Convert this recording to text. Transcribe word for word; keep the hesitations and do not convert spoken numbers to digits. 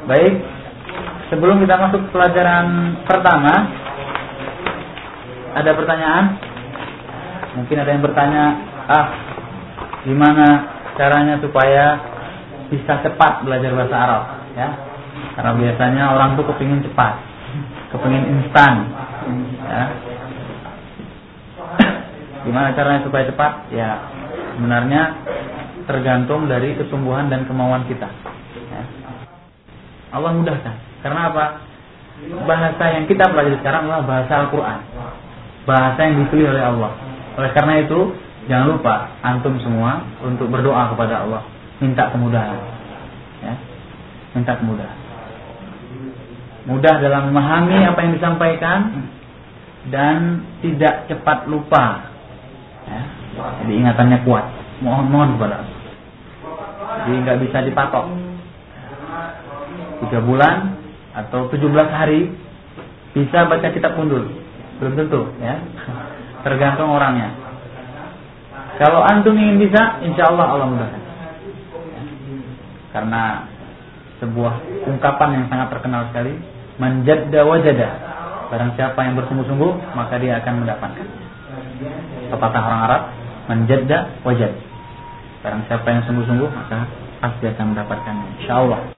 Baik, sebelum kita masuk pelajaran pertama, ada pertanyaan? Mungkin ada yang bertanya, ah, gimana caranya supaya bisa cepat belajar bahasa Arab? Ya, karena biasanya orang tuh kepingin cepat, kepingin instan. Ya. Gimana caranya supaya cepat? Ya, sebenarnya tergantung dari kesungguhan dan kemauan kita. Ya. Allah mudahkan. Karena apa? Bahasa yang kita pelajari sekarang adalah bahasa Al-Quran, bahasa yang dipilih oleh Allah. Oleh karena itu, jangan lupa antum semua untuk berdoa kepada Allah, minta kemudahan. Ya. Minta kemudahan. Mudah dalam memahami apa yang disampaikan dan tidak cepat lupa. Ya. Jadi ingatannya kuat. Mohon-mohon kepada Allah. Jadi nggak bisa dipatok. Tiga bulan atau tujuh belas hari bisa baca kitab Kundul. Belum tentu, ya. Tergantung orangnya. Kalau antum ingin bisa, insya Allah Allah mudahkan. Karena sebuah ungkapan yang sangat terkenal sekali, man jadda wajada. Barang siapa yang bersungguh-sungguh, maka dia akan mendapatkan. Pepatah orang Arab, man jadda wajad. Barang siapa yang sungguh-sungguh, maka pasti akan mendapatkannya, insya Allah.